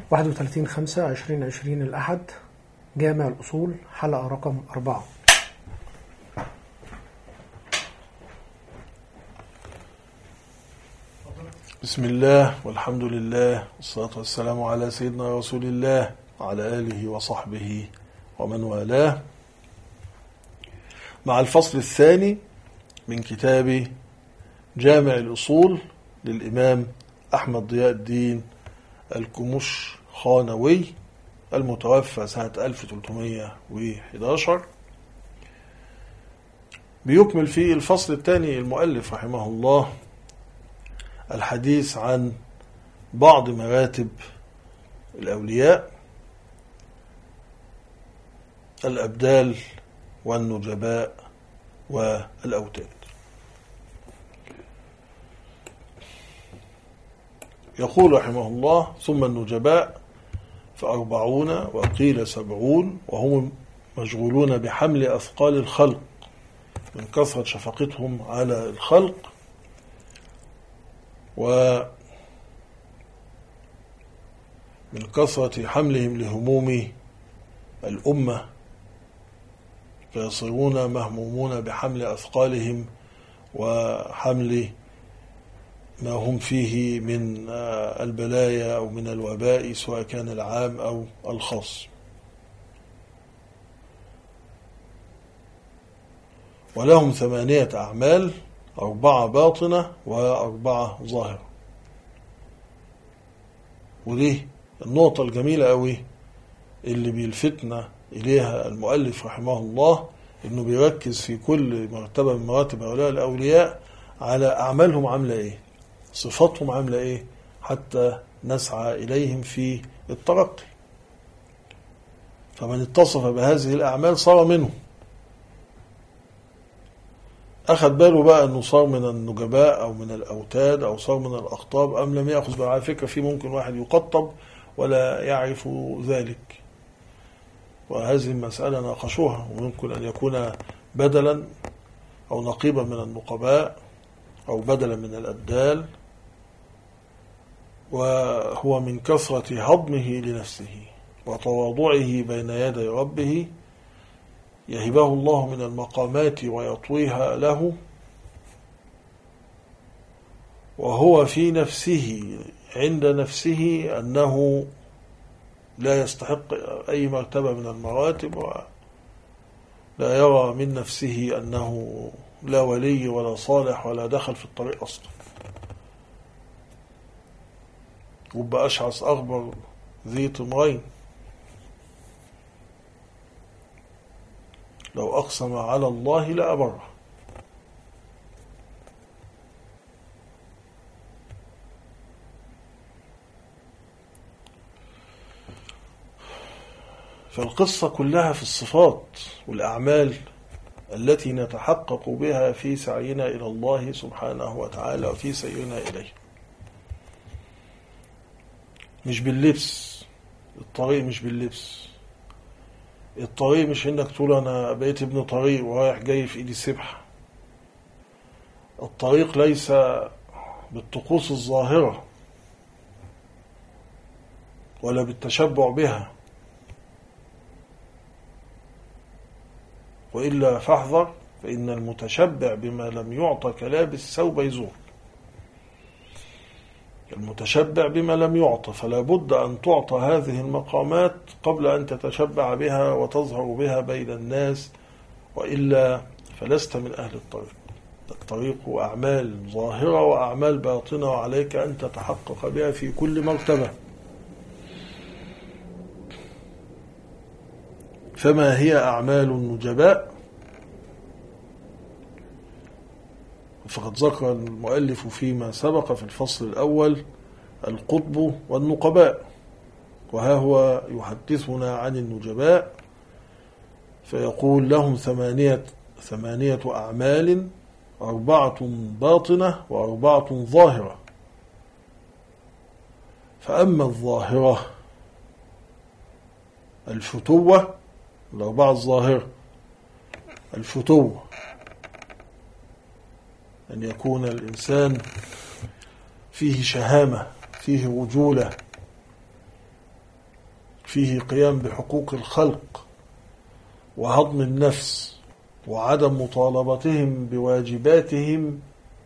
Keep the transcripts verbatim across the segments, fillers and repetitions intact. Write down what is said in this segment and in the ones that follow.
واحد وثلاثين خمسة عشرين عشرين الأحد، جامع الأصول، حلقة رقم أربعة. بسم الله والحمد لله والصلاة والسلام على سيدنا رسول الله وعلى آله وصحبه ومن والاه، مع الفصل الثاني من كتاب جامع الأصول للإمام أحمد ضياء الدين الكمشخانوي المتوفى سنة ألف وثلاثمائة وأحد عشر. بيكمل في الفصل الثاني المؤلف رحمه الله الحديث عن بعض مراتب الأولياء، الأبدال والنجباء والأوتاد. يقول رحمه الله: ثم النجباء فأربعون وقيل سبعون، وهم مشغولون بحمل أثقال الخلق من كثرة شفقتهم على الخلق ومن كثرة حملهم لهموم الأمة، فيصيرون مهمومون بحمل أثقالهم وحمل ما هم فيه من البلايا أو من الوباء، سواء كان العام أو الخاص. ولهم ثمانية أعمال، أربعة باطنة وأربعة ظاهرة. ودي النقطة الجميلة قوي اللي بيلفتنا إليها المؤلف رحمه الله، إنه بيركز في كل مرتبة من مراتب هؤلاء الأولياء على أعمالهم عاملة إيه، صفاتهم عاملة إيه، حتى نسعى إليهم في الترقي. فمن اتصف بهذه الأعمال صار منه. أخذ باله بقى أنه صار من النجباء أو من الأوتاد أو صار من الأخطاب أم لم يأخذ بقى. على فكرة في ممكن واحد يقطب ولا يعرف ذلك، وهذه المسألة ناقشوها، وممكن أن يكون بدلا أو نقيبا من النقباء أو بدلا من الأبدال، وهو من كثرة هضمه لنفسه وتواضعه بين يدي ربه يهبه الله من المقامات ويطويها له، وهو في نفسه عند نفسه أنه لا يستحق أي مرتبة من المراتب، ولا يرى من نفسه أنه لا ولي ولا صالح ولا دخل في الطريق أصلا. وبقى أشعث أغبر ذي طمرين، لو أقسم على الله لأبره. فالقصة كلها في الصفات والأعمال التي نتحقق بها في سعينا إلى الله سبحانه وتعالى وفي سيرنا إليه، مش باللبس. الطريق مش باللبس، الطريق مش انك تقول انا بقيت ابن طريق ورايح جاي في ايدي السبحة. الطريق ليس بالطقوس الظاهرة ولا بالتشبع بها، وإلا فاحذر، فإن المتشبع بما لم يعطى كلابس ثوب يزور. المتشبع بما لم يعطى، فلا بد أن تعطى هذه المقامات قبل أن تتشبع بها وتظهر بها بين الناس، وإلا فلست من أهل الطريق. الطريق أعمال ظاهرة وأعمال باطنة، وعليك أن تتحقق بها في كل مرتبة. فما هي أعمال النجباء؟ فقد ذكر المؤلف فيما سبق في الفصل الأول القطب والنقباء، وها هو يحدثنا عن النجباء فيقول: لهم ثمانية, ثمانية أعمال، أربعة باطنة وأربعة ظاهرة. فأما الظاهرة الفتوة، الأربعة الظاهرة الفتوة، أن يكون الإنسان فيه شهامة، فيه رجولة، فيه قيام بحقوق الخلق وهضم النفس وعدم مطالبتهم بواجباتهم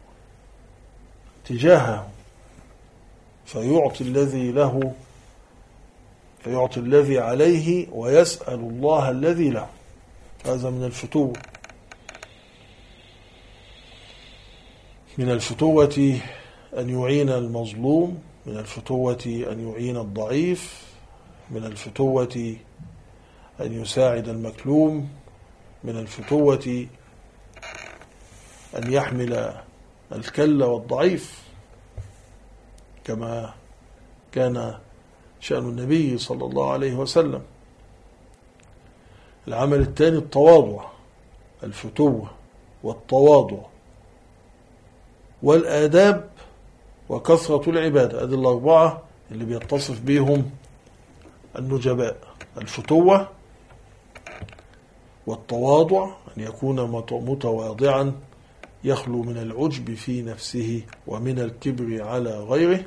تجاهه، فيعطي الذي له فيعطي الذي عليه ويسأل الله الذي له. هذا من الفتوة من الفتوة أن يعين المظلوم، من الفتوة أن يعين الضعيف، من الفتوة أن يساعد المكلوم، من الفتوة أن يحمل الكل والضعيف، كما كان شأن النبي صلى الله عليه وسلم. العمل الثاني التواضع، الفتوة والتواضع والآداب وكثرة العبادة. هذه الأربعة اللي بيتصف بهم النجباء: الفتوة والتواضع، أن يكون متواضعا يخلو من العجب في نفسه ومن الكبر على غيره.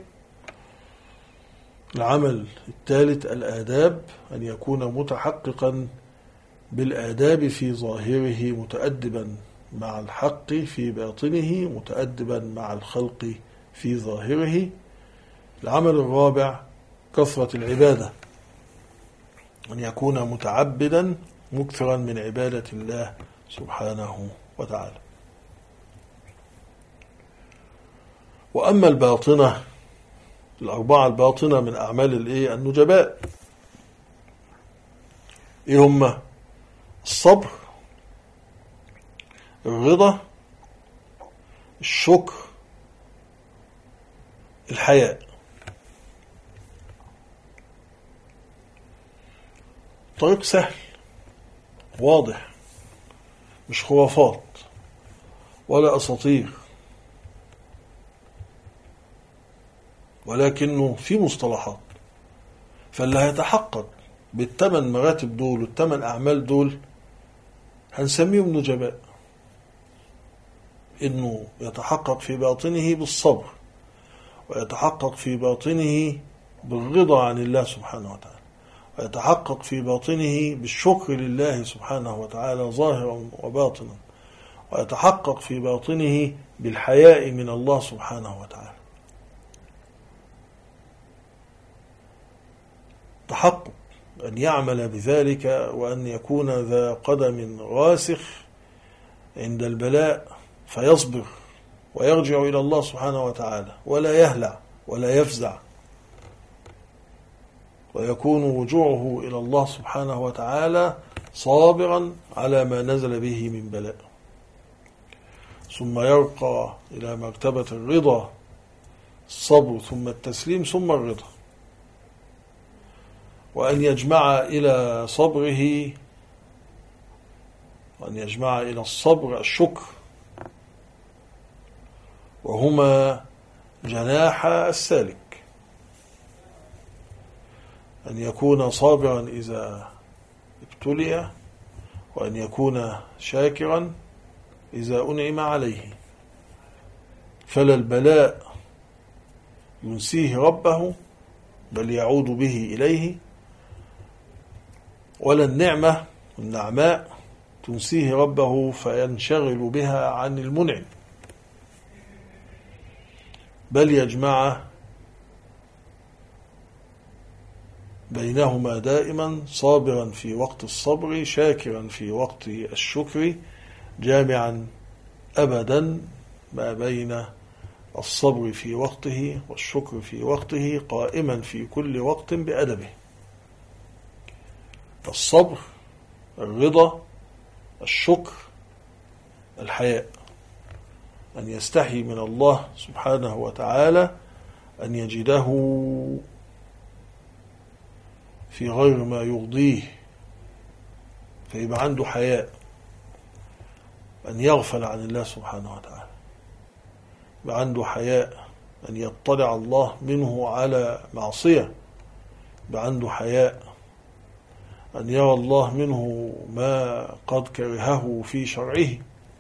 العمل الثالث الآداب، أن يكون متحققا بالآداب في ظاهره، متأدبا مع الحق في باطنه، متأدبا مع الخلق في ظاهره. العمل الرابع كثرة العبادة، أن يكون متعبدا مكثرا من عبادة الله سبحانه وتعالى. وأما الباطنة، الأربعة الباطنة من أعمال الإيه النجباء، إيه هم؟ الصبر، الرضا، الشكر، الحياء. طريق سهل واضح، مش خرافات ولا أساطير، ولكنه في مصطلحات. فاللي هيتحقق بالثمان مراتب دول والثمان أعمال دول هنسميهم نجباء، إنه يتحقق في باطنه بالصبر، ويتحقق في باطنه بالرضا عن الله سبحانه وتعالى، ويتحقق في باطنه بالشكر لله سبحانه وتعالى ظاهرا وباطنا، ويتحقق في باطنه بالحياء من الله سبحانه وتعالى. تحقق أن يعمل بذلك، وأن يكون ذا قدم راسخ عند البلاء فيصبر ويرجع إلى الله سبحانه وتعالى، ولا يهلع ولا يفزع، ويكون رجوعه إلى الله سبحانه وتعالى صابرا على ما نزل به من بلاء، ثم يرقى إلى مرتبة الرضا، الصبر ثم التسليم ثم الرضا. وأن يجمع إلى صبره وأن يجمع إلى الصبر الشكر، وهما جناح السالك. أن يكون صابرا إذا ابتلي، وأن يكون شاكرا إذا أنعم عليه، فلا البلاء ينسيه ربه بل يعود به إليه، ولا النعمة النعماء تنسيه ربه فينشغل بها عن المنعم، بل يجمع بينهما دائما، صابرا في وقت الصبر، شاكرا في وقت الشكر، جامعا أبدا ما بين الصبر في وقته والشكر في وقته، قائما في كل وقت بأدبه. الصبر، الرضا، الشكر، الحياء، أن يستحي من الله سبحانه وتعالى أن يجده في غير ما يرضيه، فيبقى عنده حياء، أن يغفل عن الله سبحانه وتعالى، يبقى عنده حياء أن يطلع الله منه على معصية، يبقى عنده حياء أن يرى الله منه ما قد كرهه في شرعه.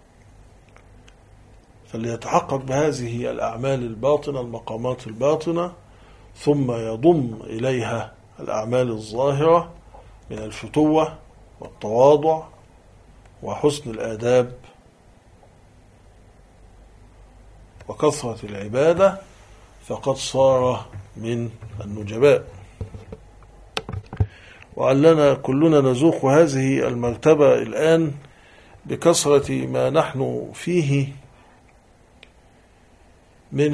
فليتحقق بهذه الأعمال الباطنة، المقامات الباطنة، ثم يضم إليها الأعمال الظاهرة من الفتوة والتواضع وحسن الآداب وكثرة العبادة فقد صار من النجباء. وعلنا كلنا نذوق هذه المرتبة الآن بكثرة ما نحن فيه من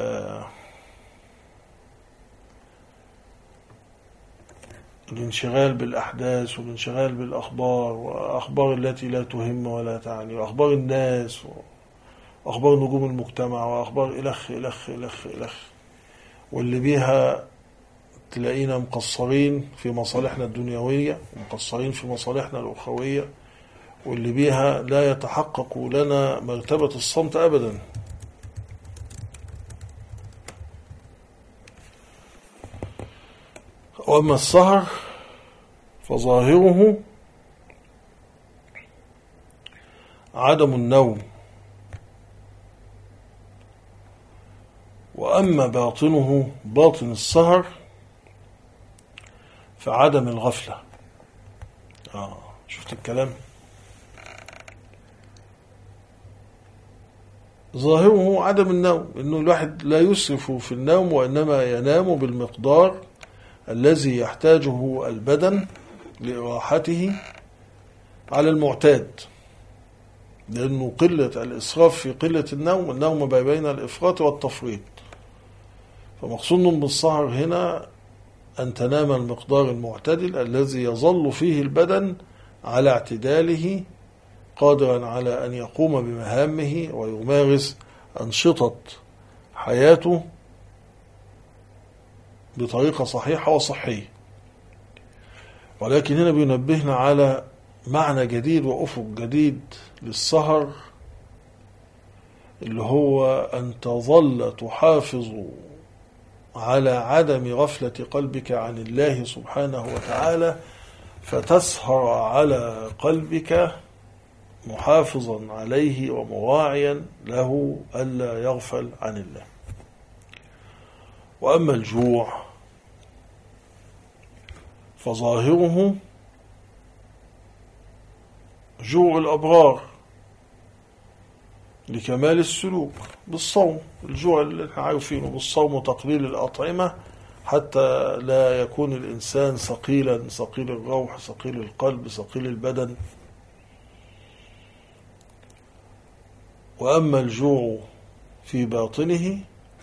الانشغال بالأحداث والانشغال بالأخبار وأخبار التي لا تهم ولا تعني وأخبار الناس وأخبار نجوم المجتمع وأخبار إلخ إلخ إلخ إلخ، واللي بيها تلاقينا مقصرين في مصالحنا الدنيوية ومقصرين في مصالحنا الأخروية، واللي بيها لا يتحقق لنا مرتبة الصمت أبدا. وأما السهر فظاهره عدم النوم، وأما باطنه باطن السهر فعدم الغفلة. آه شفت الكلام؟ ظاهره عدم النوم، إنه الواحد لا يسرف في النوم وإنما ينام بالمقدار الذي يحتاجه البدن لإراحته على المعتاد، لأنه قلة الإسراف في قلة النوم، النوم ما بين الإفراط والتفريط. فمقصود بالسهر هنا أن تنام المقدار المعتدل الذي يظل فيه البدن على اعتداله قادرا على أن يقوم بمهامه ويمارس أنشطة حياته بطريقة صحيحة وصحية. ولكن هنا بينبهنا على معنى جديد وأفق جديد للسهر، اللي هو أن تظل تحافظ على عدم غفلة قلبك عن الله سبحانه وتعالى، فتسهر على قلبك محافظا عليه ومراعيا له ألا يغفل عن الله. وأما الجوع فظاهره جوع الأبرار لكمال السلوك بالصوم، الجوع اللي احنا عارفينه بالصوم وتقليل الأطعمة حتى لا يكون الإنسان ثقيلا، ثقيل الروح، ثقيل القلب، ثقيل البدن. وأما الجوع في باطنه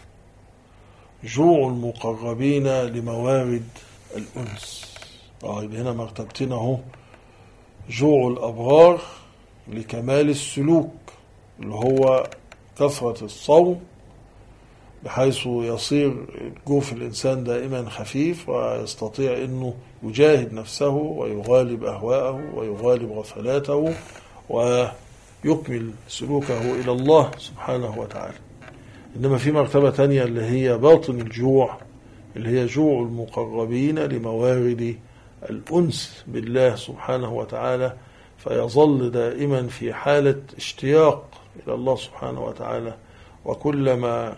جوع المقربين لموارد الأنس. طيب هنا مرتبتنا اهو، جوع الأبرار لكمال السلوك اللي هو كثرة الصوم بحيث يصير جوف الإنسان دائما خفيف ويستطيع أنه يجاهد نفسه ويغالب أهواءه ويغالب غفلاته ويكمل سلوكه إلى الله سبحانه وتعالى. إنما في مرتبة تانية اللي هي باطن الجوع، اللي هي جوع المقربين لموارد الأنس بالله سبحانه وتعالى، فيظل دائما في حالة اشتياق إلى الله سبحانه وتعالى، وكلما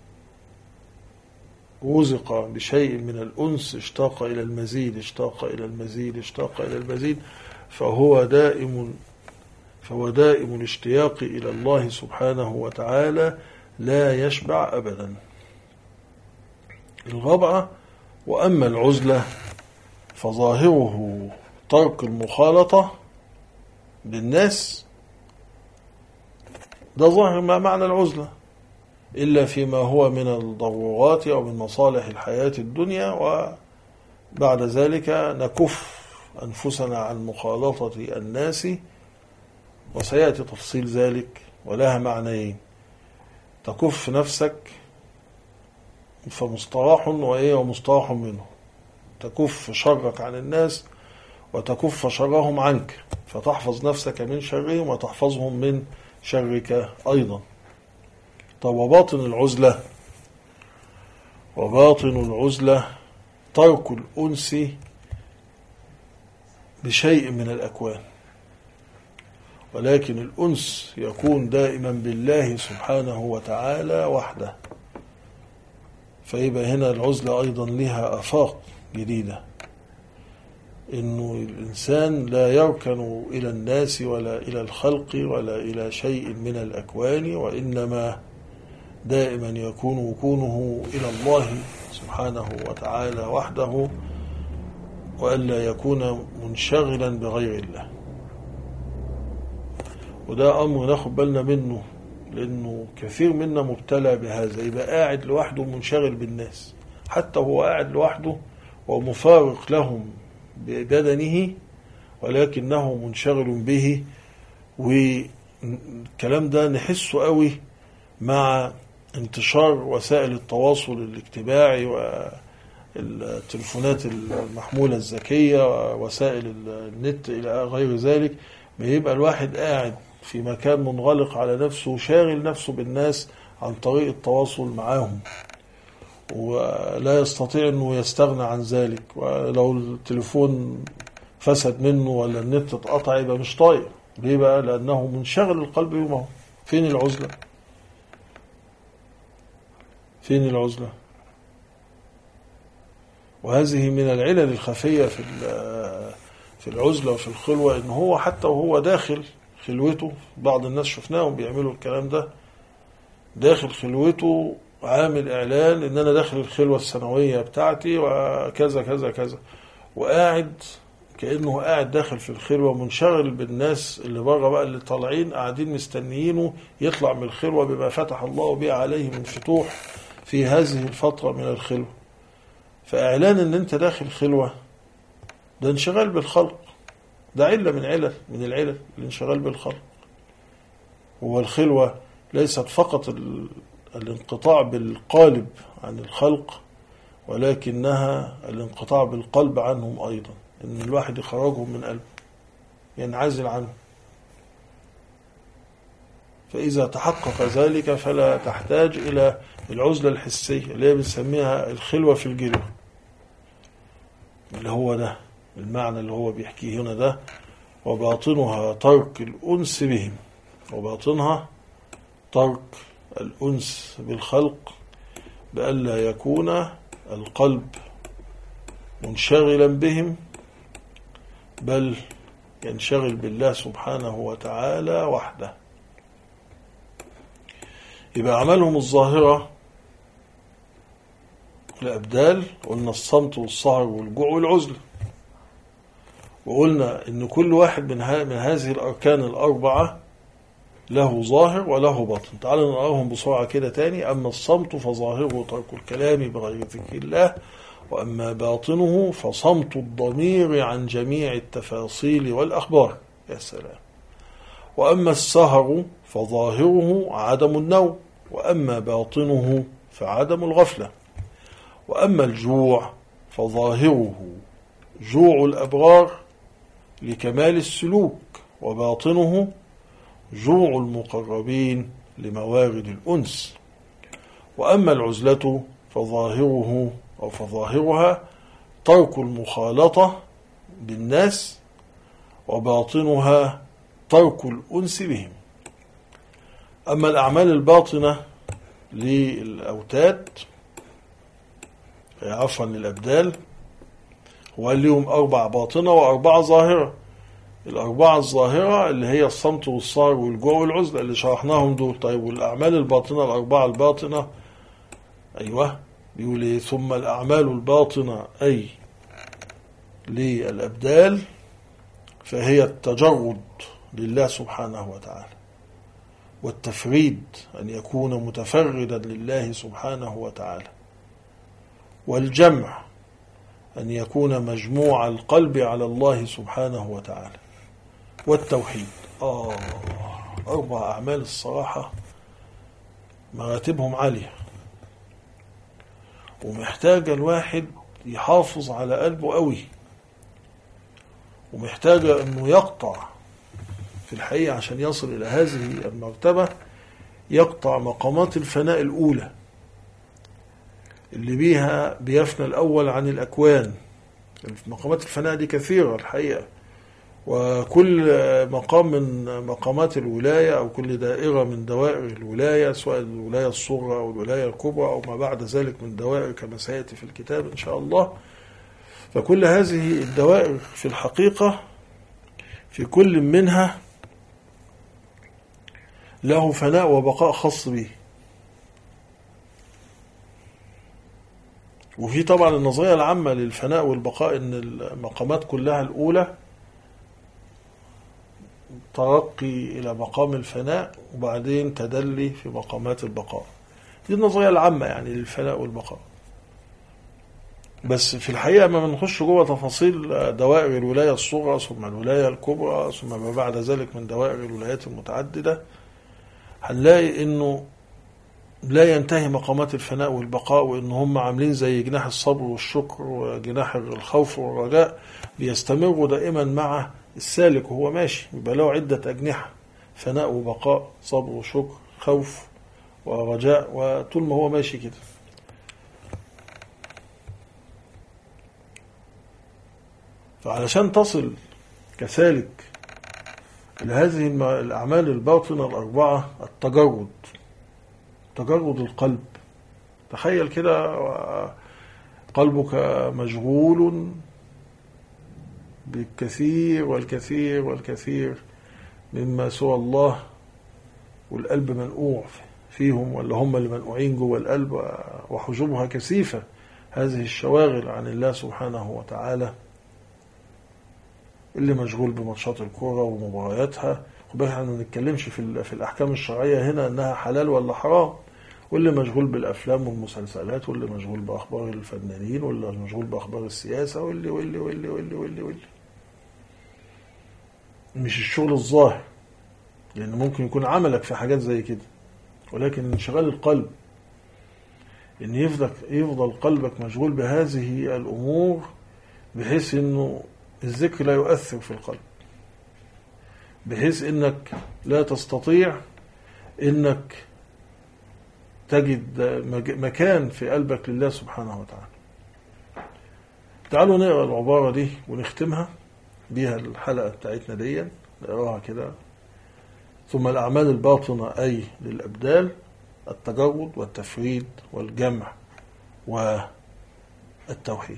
رزق بشيء من الأنس اشتاق إلى المزيد اشتاق إلى المزيد اشتاق إلى المزيد، فهو دائم فهو دائم الاشتياق إلى الله سبحانه وتعالى لا يشبع أبدا. الرابعة وأما العزلة فظاهره ترك المخالطة بالناس، ده ظاهر ما معنى العزلة، إلا فيما هو من الضرورات أو من مصالح الحياة الدنيا، وبعد ذلك نكف أنفسنا عن مخالطة الناس، وسيأتي تفصيل ذلك ولها معنيين: تكف نفسك فمستراح وإيه ومستراح منه، تكف شرك عن الناس وتكف شرهم عنك، فتحفظ نفسك من شرهم وتحفظهم من شرك أيضا. طب وباطن العزلة؟ وباطن العزلة ترك الأنس بشيء من الأكوان، ولكن الأنس يكون دائما بالله سبحانه وتعالى وحده. فيبقى هنا العزلة أيضا لها آفاق جديدة، إنه الإنسان لا يركن إلى الناس ولا إلى الخلق ولا إلى شيء من الأكوان، وإنما دائما يكون وكونه إلى الله سبحانه وتعالى وحده، وألا يكون منشغلا بغير الله. وده أمر ناخد بالنا منه، لأنه كثير منا مبتلى بهذا، يبقى قاعد لوحده منشغل بالناس، حتى هو قاعد لوحده ومفارق لهم ببدنه ولكنه منشغل به. والكلام ده نحسه قوي مع انتشار وسائل التواصل الاجتماعي والتلفونات المحمولة الذكية ووسائل النت إلى غير ذلك. بيبقى الواحد قاعد في مكان منغلق على نفسه وشاغل نفسه بالناس عن طريق التواصل معاهم، ولا يستطيع أنه يستغنى عن ذلك. ولو التليفون فسد منه ولا النت اتقطع يبقى مش طايق. ليه بقى؟ لأنه منشغل القلب بما. فين العزلة؟ فين العزلة؟ وهذه من العلل الخفية في في العزلة وفي الخلوة، إن هو حتى وهو داخل خلوته، بعض الناس شفناهم بيعملوا الكلام ده، داخل خلوته عامل إعلان إن أنا داخل الخلوة السنوية بتاعتي وكذا كذا كذا، وقاعد كأنه قاعد داخل في الخلوة منشغل بالناس اللي بره بقى، اللي طالعين قاعدين مستنيينه يطلع من الخلوة بما فتح الله به عليه من فتوح في هذه الفترة من الخلوة. فإعلان إن أنت داخل خلوة ده انشغال بالخلق، ده علة من علل من العلل الانشغال بالخلق. هو الخلوة ليست فقط الانقطاع بالقالب عن الخلق، ولكنها الانقطاع بالقلب عنهم أيضا، إن الواحد يخرجهم من قلبه، ينعزل عنهم. فإذا تحقق ذلك فلا تحتاج إلى العزلة الحسية اللي هي بنسميها الخلوة في الجلوة، اللي هو ده المعنى اللي هو بيحكيه هنا ده. وباطنها ترك الأنس بهم، وباطنها ترك الأنس بالخلق، بألا يكون القلب منشغلا بهم، بل ينشغل بالله سبحانه وتعالى وحده. يبقى أعمالهم الظاهرة الأبدال، قلنا الصمت والسهر والجوع والعزلة، وقلنا إن كل واحد من, من هذه الأركان الأربعة له ظاهر وله باطن. تعالوا نقراهم بسرعة كده تاني. أما الصمت فظاهره ترك الكلام بغير ذكر الله، وأما باطنه فصمت الضمير عن جميع التفاصيل والأخبار. يا سلام. وأما السهر فظاهره عدم النوم، وأما باطنه فعدم الغفلة. وأما الجوع فظاهره جوع الأبرار لكمال السلوك، وباطنه جوع المقربين لموارد الأنس. وأما العزلة فظاهره أو فظاهرها ترك المخالطة بالناس، وباطنها ترك الأنس بهم. أما الأعمال الباطنة للأوتاد عفوا للأبدال، هو لهم أربع باطنة وأربعة ظاهرة. الأربعة الظاهرة اللي هي الصمت والسهر والجوع والعزلة اللي شرحناهم دول. طيب والأعمال الباطنة الأربعة الباطنة، أيوة بيقول إيه؟ ثم الأعمال الباطنة أي للأبدال فهي التجرد لله سبحانه وتعالى، والتفريد أن يكون متفردا لله سبحانه وتعالى، والجمع أن يكون مجموع القلب على الله سبحانه وتعالى، والتوحيد. آه أربع أعمال الصراحة مراتبهم عالية، ومحتاج الواحد يحافظ على قلبه قوي، ومحتاج أنه يقطع في الحقيقة عشان يصل إلى هذه المرتبة، يقطع مقامات الفناء الأولى اللي بيها بيفنى الأول عن الأكوان. مقامات الفناء دي كثيرة الحقيقة، وكل مقام من مقامات الولاية أو كل دائرة من دوائر الولاية، سواء الولاية الصغرى أو الولاية الكبرى أو ما بعد ذلك من دوائر كما سيأتي في الكتاب إن شاء الله، فكل هذه الدوائر في الحقيقة في كل منها له فناء وبقاء خاص به. وفي طبعا النظرية العامة للفناء والبقاء ان المقامات كلها الأولى ترقي إلى مقام الفناء وبعدين تدلي في مقامات البقاء. دي النظرية العامة يعني للفناء والبقاء. بس في الحقيقة ما بنخش جوه تفاصيل دوائر الولاية الصغرى ثم الولاية الكبرى ثم ما بعد ذلك من دوائر الولايات المتعددة، هنلاقي انه لا ينتهي مقامات الفناء والبقاء، وان هم عاملين زي جناح الصبر والشكر وجناح الخوف والرجاء، بيستمروا دائما مع السالك وهو ماشي، يبقى له عدة أجنحة، فناء وبقاء، صبر وشكر، خوف ورجاء، وطول ما هو ماشي كده. فعلشان تصل كسالك لهذه الأعمال الباطنة الأربعة، التجرد، تجرد القلب. تخيل كده قلبك مشغول بالكثير والكثير والكثير مما سوى الله، والقلب منقوع فيهم، ولا هم اللي منقوعين جوه القلب وحجوبها كثيفة، هذه الشواغل عن الله سبحانه وتعالى. اللي مشغول بماتشات الكورة ومبارياتها، خد بالك احنا ما بنتكلمش في في الأحكام الشرعية هنا أنها حلال ولا حرام، واللي مشغول بالأفلام والمسلسلات، واللي مشغول بأخبار الفنانين، واللي مشغول بأخبار السياسة، واللي واللي واللي واللي واللي, واللي. مش الشغل الظاهر، لأن ممكن يكون عملك في حاجات زي كده، ولكن انشغال القلب، إن يفضل يفضل قلبك مشغول بهذه الأمور بحيث إنه الذكر لا يؤثر في القلب، بحيث إنك لا تستطيع إنك تجد مكان في قلبك لله سبحانه وتعالى. تعالوا نقرأ العبارة دي ونختمها بيها الحلقة بتاعتنا دي، نقراها كده. ثم الأعمال الباطنة أي للأبدال التجرد والتفريد والجمع والتوحيد.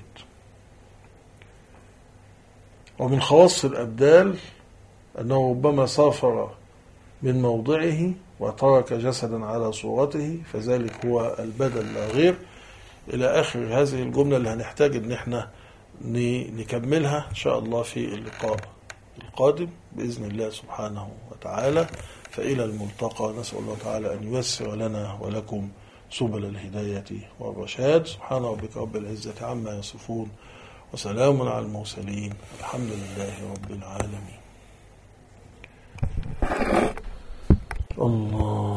ومن خواص الأبدال أنه ربما سافر من موضعه وترك جسدا على صورته، فذلك هو البدل لا غير، إلى آخر هذه الجملة اللي هنحتاج أن احنا نكملها إن شاء الله في اللقاء القادم بإذن الله سبحانه وتعالى. فإلى الملتقى، نسأل الله تعالى أن ييسر لنا ولكم سبل الهداية والرشاد. سبحان ربك رب العزة عما يصفون، وسلام على المرسلين، الحمد لله رب العالمين. الله